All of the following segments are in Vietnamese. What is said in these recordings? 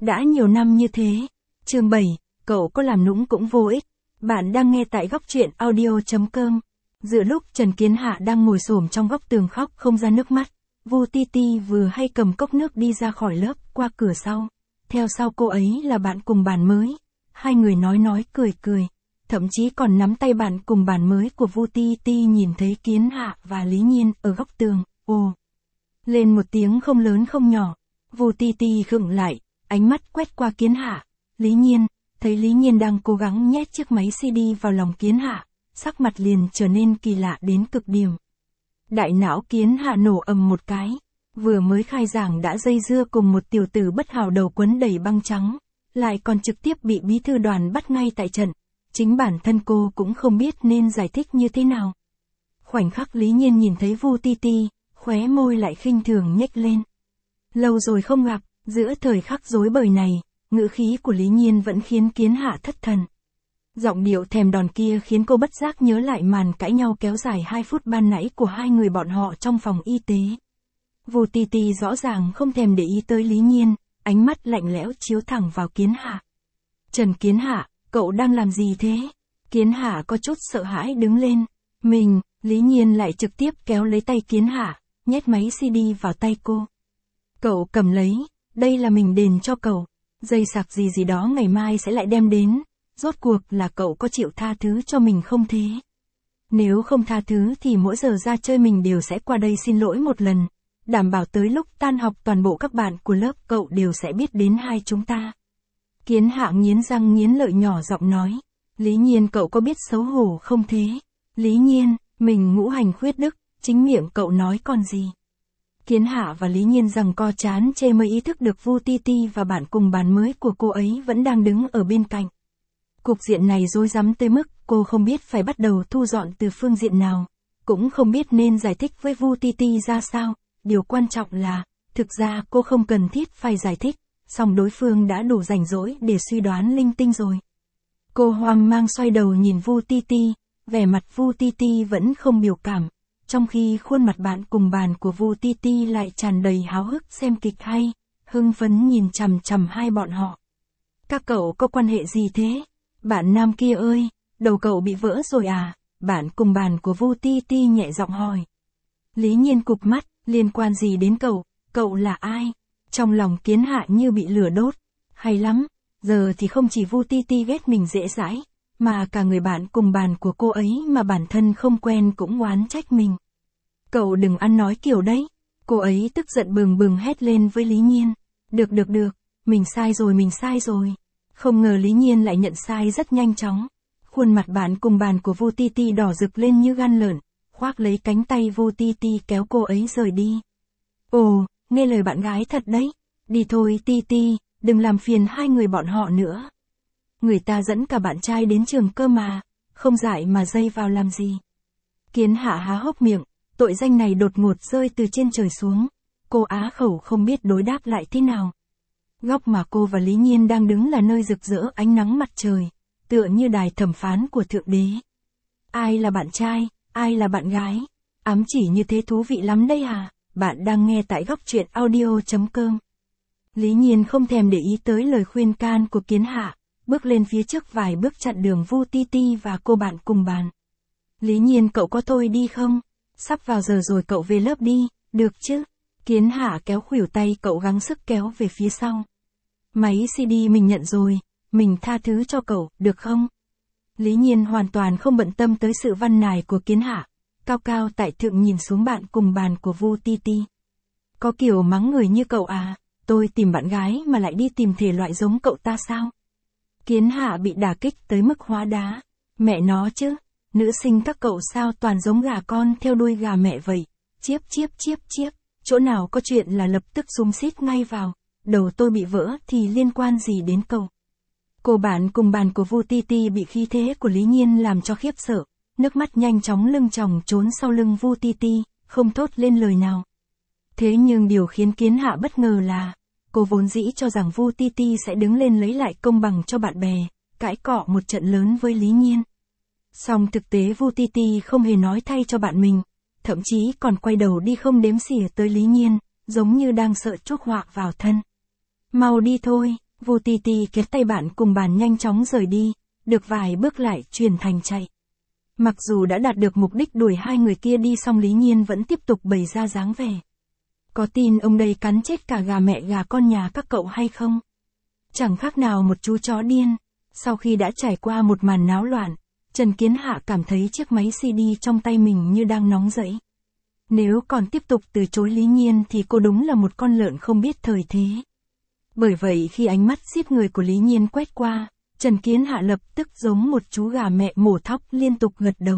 Đã nhiều năm như thế. Chương 7, cậu có làm nũng cũng vô ích. Bạn đang nghe tại góc truyện audio.com. Giữa lúc Trần Kiến Hạ đang ngồi xổm trong góc tường khóc không ra nước mắt, Vu Ti Ti vừa hay cầm cốc nước đi ra khỏi lớp qua cửa sau. Theo sau cô ấy là bạn cùng bàn mới. Hai người nói cười cười. Thậm chí còn nắm tay bạn cùng bàn mới của Vu Ti Ti nhìn thấy Kiến Hạ và Lý Nhiên ở góc tường. Ồ! Lên một tiếng không lớn không nhỏ. Vu Ti Ti khựng lại, ánh mắt quét qua Kiến Hạ. Lý Nhiên, thấy Lý Nhiên đang cố gắng nhét chiếc máy CD vào lòng Kiến Hạ, sắc mặt liền trở nên kỳ lạ đến cực điểm. Đại não Kiến Hạ nổ ầm một cái, vừa mới khai giảng đã dây dưa cùng một tiểu tử bất hảo đầu quấn đầy băng trắng, lại còn trực tiếp bị bí thư đoàn bắt ngay tại trận. Chính bản thân cô cũng không biết nên giải thích như thế nào. Khoảnh khắc Lý Nhiên nhìn thấy Vu Ti Ti, khóe môi lại khinh thường nhếch lên. Lâu rồi không gặp, giữa thời khắc rối bời này, ngữ khí của Lý Nhiên vẫn khiến Kiến Hạ thất thần. Giọng điệu thèm đòn kia khiến cô bất giác nhớ lại màn cãi nhau kéo dài 2 phút ban nãy của hai người bọn họ trong phòng y tế. Vu Ti Ti rõ ràng không thèm để ý tới Lý Nhiên, ánh mắt lạnh lẽo chiếu thẳng vào Kiến Hạ. Trần Kiến Hạ, cậu đang làm gì thế? Kiến Hạ có chút sợ hãi đứng lên. Lý Nhiên lại trực tiếp kéo lấy tay Kiến Hạ, nhét máy CD vào tay cô. Cậu cầm lấy, đây là mình đền cho cậu. Dây sạc gì đó ngày mai sẽ lại đem đến. Rốt cuộc là cậu có chịu tha thứ cho mình không thế? Nếu không tha thứ thì mỗi giờ ra chơi mình đều sẽ qua đây xin lỗi một lần. Đảm bảo tới lúc tan học toàn bộ các bạn của lớp cậu đều sẽ biết đến hai chúng ta. Kiến Hạ nghiến răng nghiến lợi nhỏ giọng nói. Lý Nhiên cậu có biết xấu hổ không thế? Lý Nhiên, mình ngũ hành khuyết đức, chính miệng cậu nói còn gì? Kiến Hạ và Lý Nhiên rằng co chán chê mới ý thức được Vu Ti Ti và bạn cùng bàn mới của cô ấy vẫn đang đứng ở bên cạnh. Cục diện này rối rắm tới mức cô không biết phải bắt đầu thu dọn từ phương diện nào, cũng không biết nên giải thích với Vu Ti Ti ra sao. Điều quan trọng là, thực ra cô không cần thiết phải giải thích, song đối phương đã đủ rảnh rỗi để suy đoán linh tinh rồi. Cô hoang mang xoay đầu nhìn Vu Ti Ti, vẻ mặt Vu Ti Ti vẫn không biểu cảm, trong khi khuôn mặt bạn cùng bàn của Vu Ti Ti lại tràn đầy háo hức xem kịch hay, hưng phấn nhìn chằm chằm hai bọn họ. Các cậu có quan hệ gì thế? Bạn nam kia ơi, đầu cậu bị vỡ rồi à? Bạn cùng bàn của Vu Ti Ti nhẹ giọng hỏi. Lý Nhiên cụp mắt, liên quan gì đến cậu là ai? Trong lòng Kiến Hạ như bị lửa đốt. Hay lắm, giờ thì không chỉ Vu Ti Ti ghét mình dễ dãi, mà cả người bạn cùng bàn của cô ấy mà bản thân không quen cũng oán trách mình. Cậu đừng ăn nói kiểu đấy. Cô ấy tức giận bừng bừng hét lên với Lý Nhiên. Được, mình sai rồi. Không ngờ Lý Nhiên lại nhận sai rất nhanh chóng. Khuôn mặt bạn cùng bàn của Vu Ti Ti đỏ rực lên như gan lợn, khoác lấy cánh tay Vu Ti Ti kéo cô ấy rời đi. Ồ, nghe lời bạn gái thật đấy. Đi thôi Ti Ti, đừng làm phiền hai người bọn họ nữa. Người ta dẫn cả bạn trai đến trường cơ mà, không dại mà dây vào làm gì. Kiến Hạ há hốc miệng, tội danh này đột ngột rơi từ trên trời xuống. Cô á khẩu không biết đối đáp lại thế nào. Góc mà cô và Lý Nhiên đang đứng là nơi rực rỡ ánh nắng mặt trời, tựa như đài thẩm phán của Thượng Đế. Ai là bạn trai, ai là bạn gái? Ám chỉ như thế thú vị lắm đây à? Bạn đang nghe tại góc truyện audio.com. Lý Nhiên không thèm để ý tới lời khuyên can của Kiến Hạ, bước lên phía trước vài bước chặn đường Vu Ti Ti và cô bạn cùng bàn. Lý Nhiên cậu có thôi đi không? Sắp vào giờ rồi cậu về lớp đi, được chứ? Kiến Hạ kéo khuỷu tay cậu gắng sức kéo về phía sau. Máy CD mình nhận rồi, mình tha thứ cho cậu, được không? Lý Nhiên hoàn toàn không bận tâm tới sự văn nài của Kiến Hạ, cao cao tại thượng nhìn xuống bạn cùng bàn của Vu Ti Ti. Có kiểu mắng người như cậu à, tôi tìm bạn gái mà lại đi tìm thể loại giống cậu ta sao? Kiến Hạ bị đả kích tới mức hóa đá. Mẹ nó chứ, nữ sinh các cậu sao toàn giống gà con theo đuôi gà mẹ vậy? Chiếp, chỗ nào có chuyện là lập tức xúm xít ngay vào. Đầu tôi bị vỡ thì liên quan gì đến cậu? Cô bạn cùng bàn của Vu Ti Ti bị khí thế của Lý Nhiên làm cho khiếp sợ, nước mắt nhanh chóng lưng tròng trốn sau lưng Vu Ti Ti, không thốt lên lời nào. Thế nhưng điều khiến Kiến Hạ bất ngờ là, cô vốn dĩ cho rằng Vu Ti Ti sẽ đứng lên lấy lại công bằng cho bạn bè, cãi cọ một trận lớn với Lý Nhiên. Song thực tế Vu Ti Ti không hề nói thay cho bạn mình, thậm chí còn quay đầu đi không đếm xỉa tới Lý Nhiên, giống như đang sợ chuốc họa vào thân. Mau đi thôi, Vu Ti Ti kéo tay bạn cùng bàn nhanh chóng rời đi, được vài bước lại chuyển thành chạy. Mặc dù đã đạt được mục đích đuổi hai người kia đi song Lý Nhiên vẫn tiếp tục bày ra dáng vẻ. Có tin ông đây cắn chết cả gà mẹ gà con nhà các cậu hay không? Chẳng khác nào một chú chó điên. Sau khi đã trải qua một màn náo loạn, Trần Kiến Hạ cảm thấy chiếc máy CD trong tay mình như đang nóng rẫy. Nếu còn tiếp tục từ chối Lý Nhiên thì cô đúng là một con lợn không biết thời thế. Bởi vậy khi ánh mắt giết người của Lý Nhiên quét qua, Trần Kiến Hạ lập tức giống một chú gà mẹ mổ thóc liên tục gật đầu.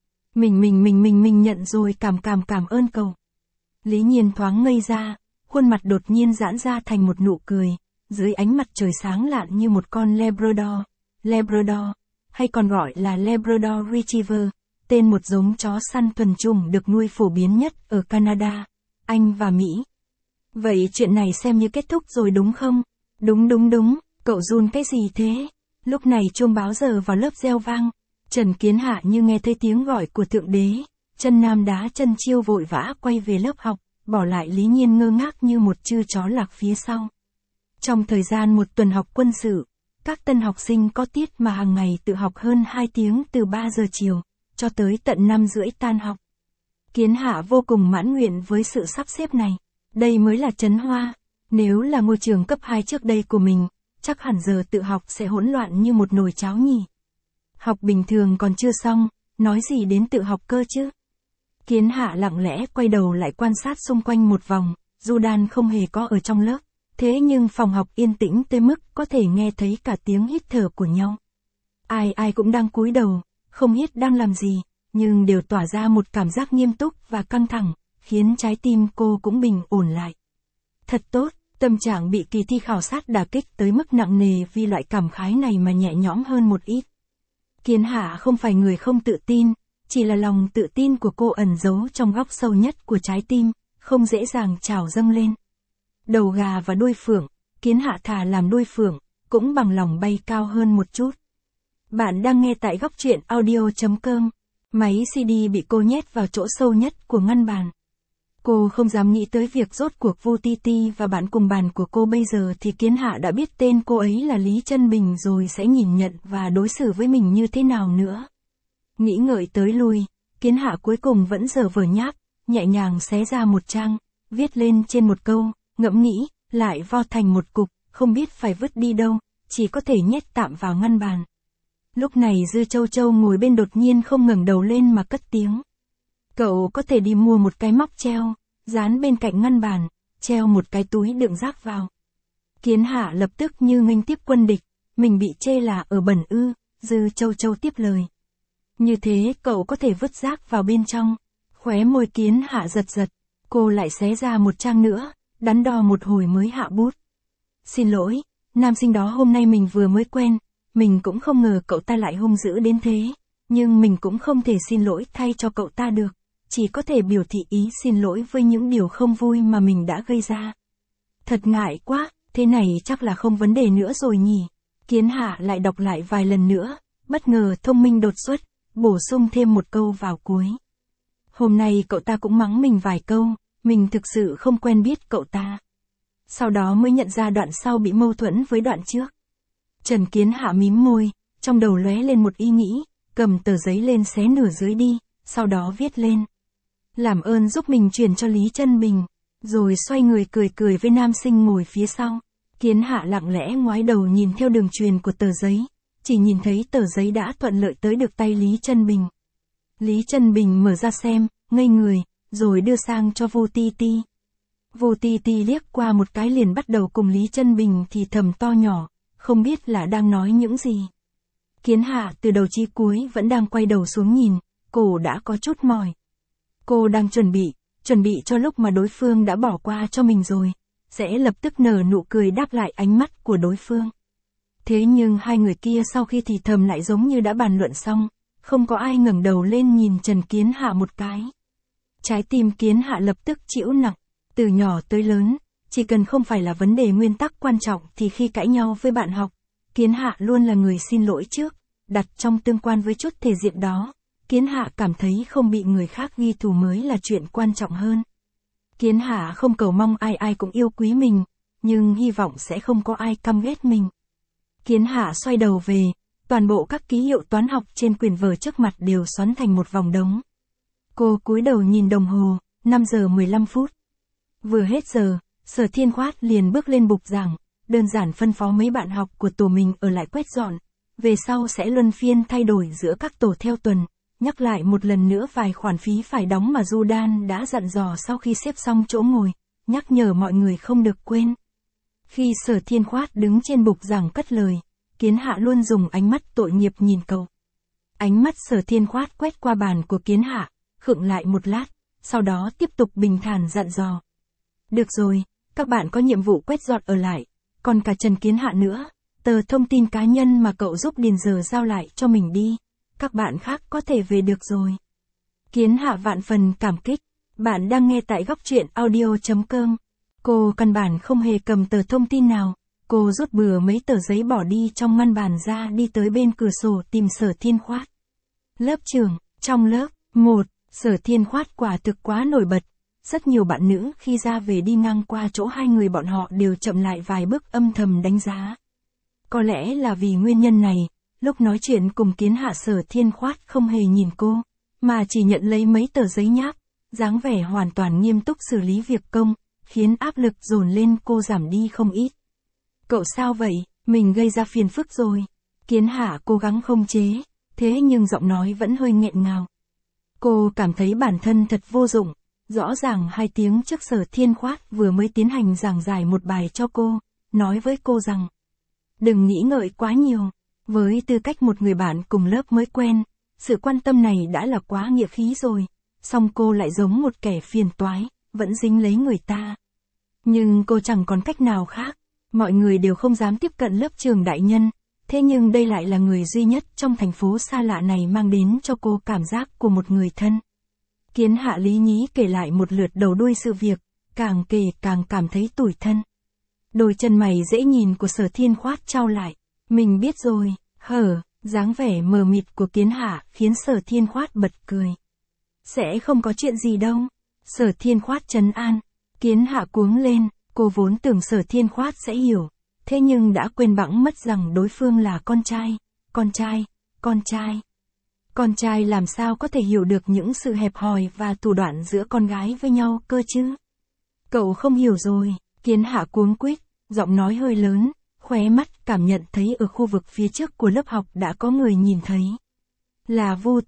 Mình nhận rồi, cảm ơn cậu. Lý Nhiên thoáng ngây ra, khuôn mặt đột nhiên giãn ra thành một nụ cười, dưới ánh mặt trời sáng lạn như một con Labrador, hay còn gọi là Labrador Retriever, tên một giống chó săn thuần chủng được nuôi phổ biến nhất ở Canada, Anh và Mỹ. Vậy chuyện này xem như kết thúc rồi đúng không? Đúng, cậu run cái gì thế? Lúc này chuông báo giờ vào lớp reo vang, Trần Kiến Hạ như nghe thấy tiếng gọi của Thượng Đế, chân nam đá chân chiêu vội vã quay về lớp học, bỏ lại Lý Nhiên ngơ ngác như một chư chó lạc phía sau. Trong thời gian một tuần học quân sự, các tân học sinh có tiết mà hàng ngày tự học hơn 2 tiếng từ 3 giờ chiều, cho tới tận 5 rưỡi tan học. Kiến Hạ vô cùng mãn nguyện với sự sắp xếp này. Đây mới là trấn hoa. Nếu là ngôi trường cấp 2 trước đây của mình, chắc hẳn giờ tự học sẽ hỗn loạn như một nồi cháo nhỉ. Học bình thường còn chưa xong, nói gì đến tự học cơ chứ. Kiến Hạ lặng lẽ quay đầu lại quan sát xung quanh một vòng, Judan không hề có ở trong lớp. Thế nhưng phòng học yên tĩnh tới mức có thể nghe thấy cả tiếng hít thở của nhau. Ai cũng đang cúi đầu, không biết đang làm gì, nhưng đều tỏa ra một cảm giác nghiêm túc và căng thẳng, khiến trái tim cô cũng bình ổn lại. Thật tốt, tâm trạng bị kỳ thi khảo sát đả kích tới mức nặng nề vì loại cảm khái này mà nhẹ nhõm hơn một ít. Kiến Hạ không phải người không tự tin, chỉ là lòng tự tin của cô ẩn giấu trong góc sâu nhất của trái tim, không dễ dàng trào dâng lên. Đầu gà và đuôi phượng, Kiến Hạ thà làm đuôi phượng, cũng bằng lòng bay cao hơn một chút. Bạn đang nghe tại góc truyện audio.com. Máy CD bị cô nhét vào chỗ sâu nhất của ngăn bàn. Cô không dám nghĩ tới việc rốt cuộc Vu Ti Ti và bạn cùng bàn của cô bây giờ thì Kiến Hạ đã biết tên cô ấy là Lý Chân Bình rồi sẽ nhìn nhận và đối xử với mình như thế nào nữa. Nghĩ ngợi tới lui, Kiến Hạ cuối cùng vẫn giở vờ nháp, nhẹ nhàng xé ra một trang, viết lên trên một câu, ngẫm nghĩ, lại vo thành một cục, không biết phải vứt đi đâu, chỉ có thể nhét tạm vào ngăn bàn. Lúc này Dư Châu Châu ngồi bên đột nhiên không ngẩng đầu lên mà cất tiếng. Cậu có thể đi mua một cái móc treo, dán bên cạnh ngăn bàn, treo một cái túi đựng rác vào. Kiến Hạ lập tức như nghênh tiếp quân địch, mình bị chê là ở bẩn ư, Dư Châu Châu tiếp lời. Như thế cậu có thể vứt rác vào bên trong. Khóe môi Kiến Hạ giật, cô lại xé ra một trang nữa, đắn đo một hồi mới hạ bút. Xin lỗi, nam sinh đó hôm nay mình vừa mới quen, mình cũng không ngờ cậu ta lại hung dữ đến thế, nhưng mình cũng không thể xin lỗi thay cho cậu ta được, chỉ có thể biểu thị ý xin lỗi với những điều không vui mà mình đã gây ra. Thật ngại quá, thế này chắc là không vấn đề nữa rồi nhỉ. Kiến Hạ lại đọc lại vài lần nữa, bất ngờ thông minh đột xuất, bổ sung thêm một câu vào cuối. Hôm nay cậu ta cũng mắng mình vài câu, mình thực sự không quen biết cậu ta. Sau đó mới nhận ra đoạn sau bị mâu thuẫn với đoạn trước. Trần Kiến Hạ mím môi, trong đầu lóe lên một ý nghĩ, cầm tờ giấy lên xé nửa dưới đi, sau đó viết lên. Làm ơn giúp mình chuyển cho Lý Chân Bình, rồi xoay người cười với nam sinh ngồi phía sau. Kiến Hạ lặng lẽ ngoái đầu nhìn theo đường truyền của tờ giấy, chỉ nhìn thấy tờ giấy đã thuận lợi tới được tay Lý Chân Bình. Lý Chân Bình mở ra xem, ngây người, rồi đưa sang cho Vu Ti Ti. Vu Ti Ti liếc qua một cái liền bắt đầu cùng Lý Chân Bình thì thầm to nhỏ, không biết là đang nói những gì. Kiến Hạ từ đầu chí cuối vẫn đang quay đầu xuống nhìn, cổ đã có chút mỏi. Cô đang chuẩn bị cho lúc mà đối phương đã bỏ qua cho mình rồi, sẽ lập tức nở nụ cười đáp lại ánh mắt của đối phương. Thế nhưng hai người kia sau khi thì thầm lại giống như đã bàn luận xong, không có ai ngẩng đầu lên nhìn Trần Kiến Hạ một cái. Trái tim Kiến Hạ lập tức chịu nặng, từ nhỏ tới lớn, chỉ cần không phải là vấn đề nguyên tắc quan trọng thì khi cãi nhau với bạn học, Kiến Hạ luôn là người xin lỗi trước, đặt trong tương quan với chút thể diện đó. Kiến Hạ cảm thấy không bị người khác ghi thù mới là chuyện quan trọng hơn. Kiến Hạ không cầu mong ai cũng yêu quý mình, nhưng hy vọng sẽ không có ai căm ghét mình. Kiến Hạ xoay đầu về, toàn bộ các ký hiệu toán học trên quyển vở trước mặt đều xoắn thành một vòng đống. Cô cúi đầu nhìn đồng hồ, 5 giờ 15 phút. Vừa hết giờ, Sở Thiên Khoát liền bước lên bục giảng, đơn giản phân phó mấy bạn học của tổ mình ở lại quét dọn, về sau sẽ luân phiên thay đổi giữa các tổ theo tuần, nhắc lại một lần nữa vài khoản phí phải đóng mà Judan đã dặn dò sau khi xếp xong chỗ ngồi, nhắc nhở mọi người không được quên. Khi Sở Thiên Khoát đứng trên bục giảng cất lời, Kiến Hạ luôn dùng ánh mắt tội nghiệp nhìn cậu. Ánh mắt Sở Thiên Khoát quét qua bàn của Kiến Hạ, khựng lại một lát, sau đó tiếp tục bình thản dặn dò. Được rồi, các bạn có nhiệm vụ quét dọn ở lại, còn cả Trần Kiến Hạ nữa, tờ thông tin cá nhân mà cậu giúp điền giờ giao lại cho mình đi, các bạn khác có thể về được rồi. Kiến Hạ vạn phần cảm kích, bạn đang nghe tại góc truyện audio.com. Cô căn bản không hề cầm tờ thông tin nào, cô rút bừa mấy tờ giấy bỏ đi trong ngăn bàn ra đi tới bên cửa sổ tìm Sở Thiên Khoát. Lớp trưởng, trong lớp 1, Sở Thiên Khoát quả thực quá nổi bật. Rất nhiều bạn nữ khi ra về đi ngang qua chỗ hai người bọn họ đều chậm lại vài bước âm thầm đánh giá. Có lẽ là vì nguyên nhân này, lúc nói chuyện cùng Kiến Hạ Sở Thiên Khoát không hề nhìn cô, mà chỉ nhận lấy mấy tờ giấy nháp, dáng vẻ hoàn toàn nghiêm túc xử lý việc công, khiến áp lực dồn lên cô giảm đi không ít. Cậu sao vậy, mình gây ra phiền phức rồi. Kiến Hạ cố gắng không chế, thế nhưng giọng nói vẫn hơi nghẹn ngào. Cô cảm thấy bản thân thật vô dụng. Rõ ràng 2 tiếng trước Sở Thiên Khoát vừa mới tiến hành giảng giải một bài cho cô, nói với cô rằng đừng nghĩ ngợi quá nhiều, với tư cách một người bạn cùng lớp mới quen, sự quan tâm này đã là quá nghĩa khí rồi, song cô lại giống một kẻ phiền toái, vẫn dính lấy người ta. Nhưng cô chẳng còn cách nào khác, mọi người đều không dám tiếp cận lớp trường đại nhân, thế nhưng đây lại là người duy nhất trong thành phố xa lạ này mang đến cho cô cảm giác của một người thân. Kiến Hạ lý nhí kể lại một lượt đầu đuôi sự việc, càng kể càng cảm thấy tủi thân. Đôi chân mày dễ nhìn của Sở Thiên Khoát chau lại, mình biết rồi, dáng vẻ mờ mịt của Kiến Hạ khiến Sở Thiên Khoát bật cười. Sẽ không có chuyện gì đâu, Sở Thiên Khoát trấn an. Kiến Hạ cuống lên, cô vốn tưởng Sở Thiên Khoát sẽ hiểu, thế nhưng đã quên bẵng mất rằng đối phương là con trai. Con trai làm sao có thể hiểu được những sự hẹp hòi và thủ đoạn giữa con gái với nhau cơ chứ? Cậu không hiểu rồi, Kiến Hạ cuống quýt, giọng nói hơi lớn, khóe mắt cảm nhận thấy ở khu vực phía trước của lớp học đã có người nhìn thấy. Là Vu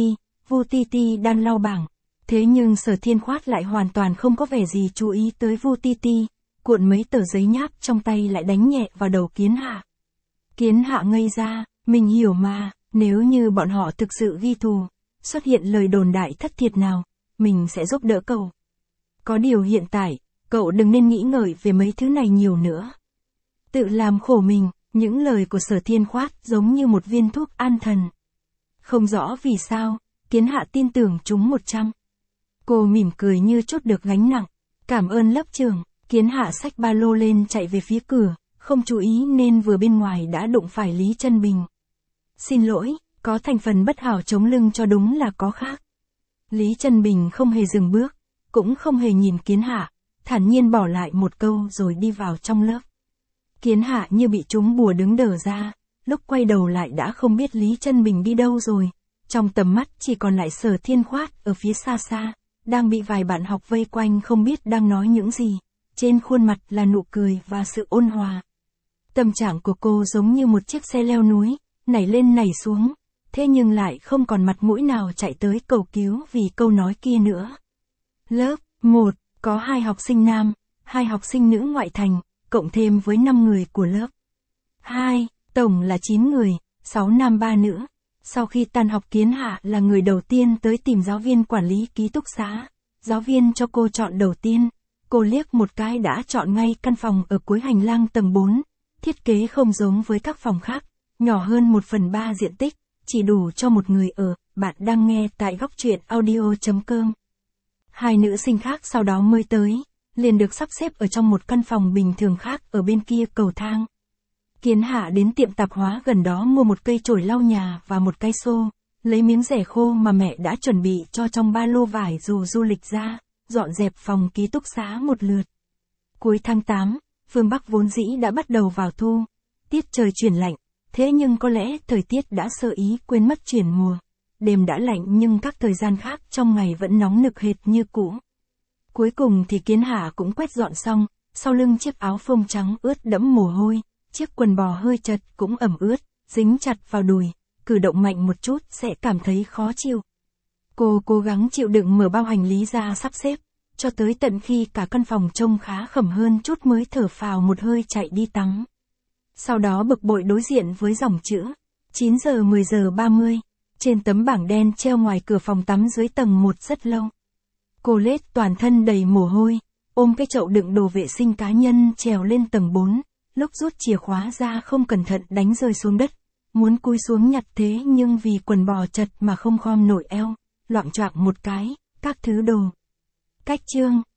Ti đang lau bảng, thế nhưng Sở Thiên Khoát lại hoàn toàn không có vẻ gì chú ý tới Vu Ti, cuộn mấy tờ giấy nháp trong tay lại đánh nhẹ vào đầu Kiến Hạ. Kiến Hạ ngây ra, mình hiểu mà. Nếu như bọn họ thực sự ghi thù, xuất hiện lời đồn đại thất thiệt nào, mình sẽ giúp đỡ cậu. Có điều hiện tại, cậu đừng nên nghĩ ngợi về mấy thứ này nhiều nữa. Tự làm khổ mình, những lời của Sở Thiên Khoát giống như một viên thuốc an thần. Không rõ vì sao, Kiến Hạ tin tưởng chúng 100. Cô mỉm cười như trút được gánh nặng. Cảm ơn lớp trưởng. Kiến Hạ xách ba lô lên chạy về phía cửa, không chú ý nên vừa bên ngoài đã đụng phải Lý Trân Bình. Xin lỗi, có thành phần bất hảo chống lưng cho đúng là có khác. Lý Trân Bình không hề dừng bước, cũng không hề nhìn Kiến Hạ, thản nhiên bỏ lại một câu rồi đi vào trong lớp. Kiến Hạ như bị trúng bùa đứng đờ ra, lúc quay đầu lại đã không biết Lý Trân Bình đi đâu rồi, trong tầm mắt chỉ còn lại Sở Thiên Khoát ở phía xa xa, đang bị vài bạn học vây quanh không biết đang nói những gì, trên khuôn mặt là nụ cười và sự ôn hòa. Tâm trạng của cô giống như một chiếc xe leo núi, nảy lên nảy xuống, thế nhưng lại không còn mặt mũi nào chạy tới cầu cứu vì câu nói kia nữa. Lớp 1, có 2 học sinh nam, 2 học sinh nữ ngoại thành, cộng thêm với 5 người của lớp 2, tổng là 9 người, 6 nam 3 nữ. Sau khi tan học Kiến Hạ là người đầu tiên tới tìm giáo viên quản lý ký túc xá. Giáo viên cho cô chọn đầu tiên, cô liếc một cái đã chọn ngay căn phòng ở cuối hành lang tầng 4, thiết kế không giống với các phòng khác. Nhỏ hơn 1/3 diện tích, chỉ đủ cho một người ở. Bạn đang nghe tại góc truyện audio.com. 2 nữ sinh khác sau đó mới tới, liền được sắp xếp ở trong một căn phòng bình thường khác ở bên kia cầu thang. Kiến Hạ đến tiệm tạp hóa gần đó mua một cây chổi lau nhà và một cái xô, lấy miếng rẻ khô mà mẹ đã chuẩn bị cho trong ba lô vải dù du lịch ra, dọn dẹp phòng ký túc xá một lượt. Cuối tháng 8, Phương Bắc vốn dĩ đã bắt đầu vào thu. Tiết trời chuyển lạnh, thế nhưng có lẽ thời tiết đã sơ ý quên mất chuyển mùa. Đêm đã lạnh nhưng các thời gian khác trong ngày vẫn nóng nực hệt như cũ. Cuối cùng thì Kiến Hạ cũng quét dọn xong, sau lưng chiếc áo phông trắng ướt đẫm mồ hôi, chiếc quần bò hơi chật cũng ẩm ướt, dính chặt vào đùi, cử động mạnh một chút sẽ cảm thấy khó chịu. Cô cố gắng chịu đựng mở bao hành lý ra sắp xếp, cho tới tận khi cả căn phòng trông khá khẩm hơn chút mới thở phào một hơi chạy đi tắm. Sau đó bực bội đối diện với dòng chữ 9 giờ 10 giờ 30, trên tấm bảng đen treo ngoài cửa phòng tắm dưới tầng 1 rất lâu. Cô lết toàn thân đầy mồ hôi, ôm cái chậu đựng đồ vệ sinh cá nhân trèo lên tầng 4, lúc rút chìa khóa ra không cẩn thận đánh rơi xuống đất, muốn cúi xuống nhặt thế nhưng vì quần bò chật mà không khom nổi eo, loạng choạng một cái, các thứ đồ. Cách chương